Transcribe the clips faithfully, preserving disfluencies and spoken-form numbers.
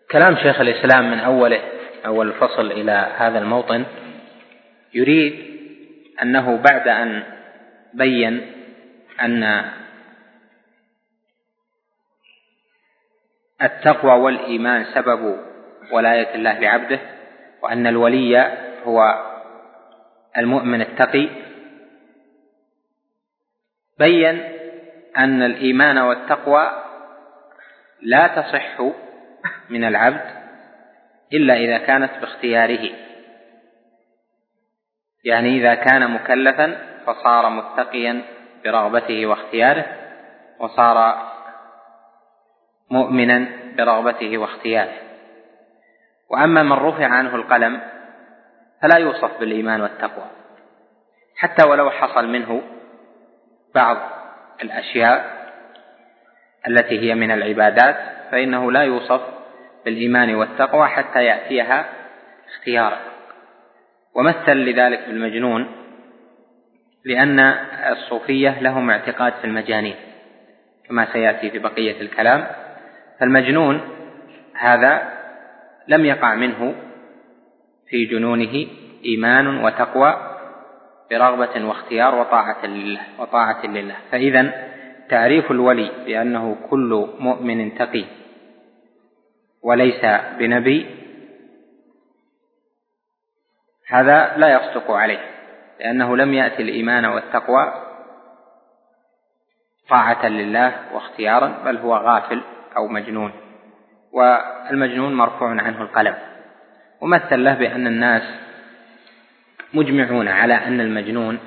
كلام شيخ الإسلام من أوله أول الفصل إلى هذا الموطن يريد أنه بعد أن بين أن التقوى والإيمان سبب ولاية الله لعبده، وأن الولي هو المؤمن التقي، بين أن الإيمان والتقوى لا تصح من العبد إلا إذا كانت باختياره، يعني إذا كان مكلفا فصار متقيا برغبته واختياره، وصار مؤمنا برغبته واختياره. وأما من رفع عنه القلم فلا يوصف بالإيمان والتقوى، حتى ولو حصل منه بعض الأشياء التي هي من العبادات فإنه لا يوصف بالإيمان والتقوى حتى يأتيها اختيارا. ومثل لذلك بالمجنون، لأن الصوفية لهم اعتقاد في المجانين كما سيأتي في بقية الكلام. فالمجنون هذا لم يقع منه في جنونه إيمان وتقوى برغبة واختيار وطاعة لله وطاعة لله. فإذن تعريف الولي بأنه كل مؤمن تقي وليس بنبي هذا لا يصدق عليه، لأنه لم يأتي الإيمان والتقوى طاعة لله واختيارا، بل هو غافل أو مجنون، والمجنون مرفوع عنه القلم. ومثل له بأن الناس مجمعون على أن المجنون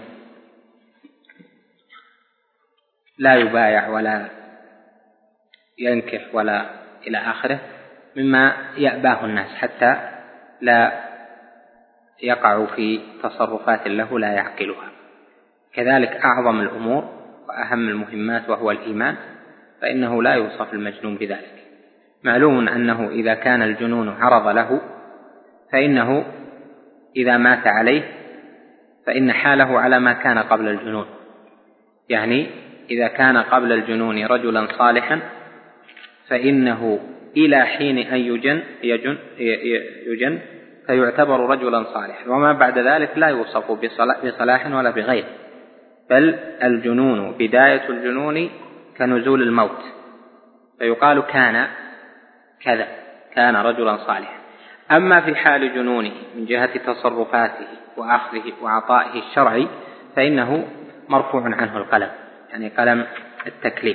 لا يبايع ولا ينكح ولا إلى آخره مما يأباه الناس، حتى لا يقع في تصرفات له لا يعقلها. كذلك أعظم الأمور وأهم المهمات وهو الإيمان، فإنه لا يوصف المجنون بذلك. معلوم أنه إذا كان الجنون عرض له فإنه إذا مات عليه فإن حاله على ما كان قبل الجنون، يعني إذا كان قبل الجنون رجلا صالحا فإنه إلى حين أن يجن, يجن, يجن فيعتبر رجلا صالحا، وما بعد ذلك لا يوصف بصلاح ولا بغير، بل الجنون بداية الجنون كنزول الموت، فيقال كان كذا، كان رجلا صالحا. أما في حال جنونه من جهة تصرفاته وأخذه وعطائه الشرعي فإنه مرفوع عنه القلم، يعني قلم التكليف.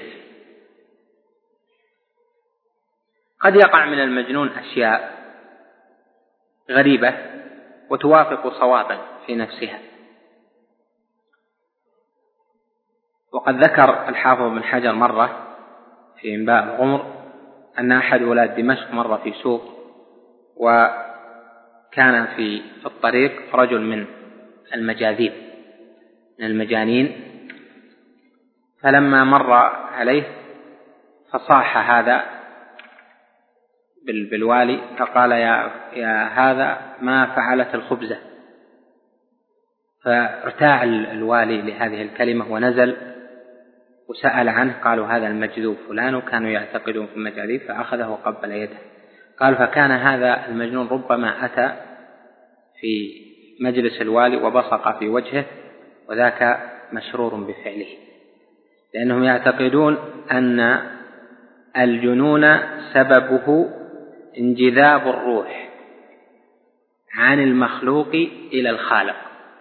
قد يقع من المجنون أشياء غريبة وتوافق صوابا في نفسها. وقد ذكر الحافظ بن حجر مرة في إنباء الغمر أن أحد ولاة دمشق مر في سوق، وكان في الطريق رجل من المجاذيب من المجانين، فلما مر عليه فصاح هذا بالوالي فقال يا, يا هذا ما فعلت الخبزة، فارتاع الوالي لهذه الكلمة ونزل وسأل عنه، قالوا هذا المجذوب فلان، وكانوا يعتقدون في المجاذيب، فأخذه وقبل يده. قال فكان هذا المجنون ربما أتى في مجلس الوالي وبصق في وجهه، وذاك مشرور بفعله، لأنهم يعتقدون أن الجنون سببه انجذاب الروح عن المخلوق إلى الخالق،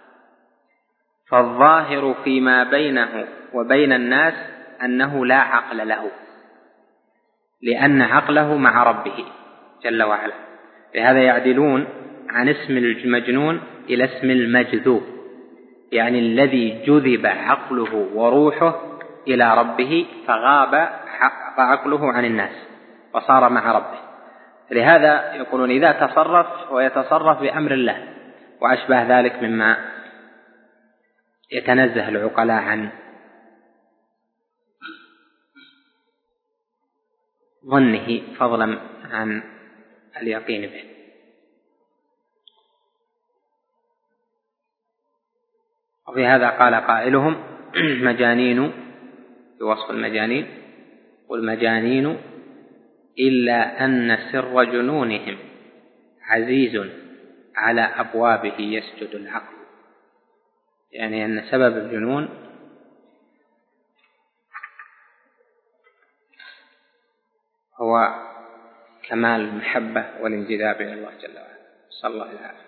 فالظاهر فيما بينه وبين الناس أنه لا عقل له، لأن عقله مع ربه جل وعلا. لهذا يعدلون عن اسم المجنون إلى اسم المجذوب، يعني الذي جذب عقله وروحه إلى ربه فغاب عقله عن الناس وصار مع ربه. لهذا يقولون إذا تصرف ويتصرف بأمر الله وأشبه ذلك مما يتنزه العقلاء عن ظنه فضلا عن اليقين به. وفي هذا قال قائلهم مجانين بوصف المجانين، والمجانين إلا أن سر جنونهم عزيز على أبوابه يسجد العقل، يعني أن سبب الجنون هو كمال المحبة والانجذاب إلى الله جل وعلا. صلى الله عليه وسلم.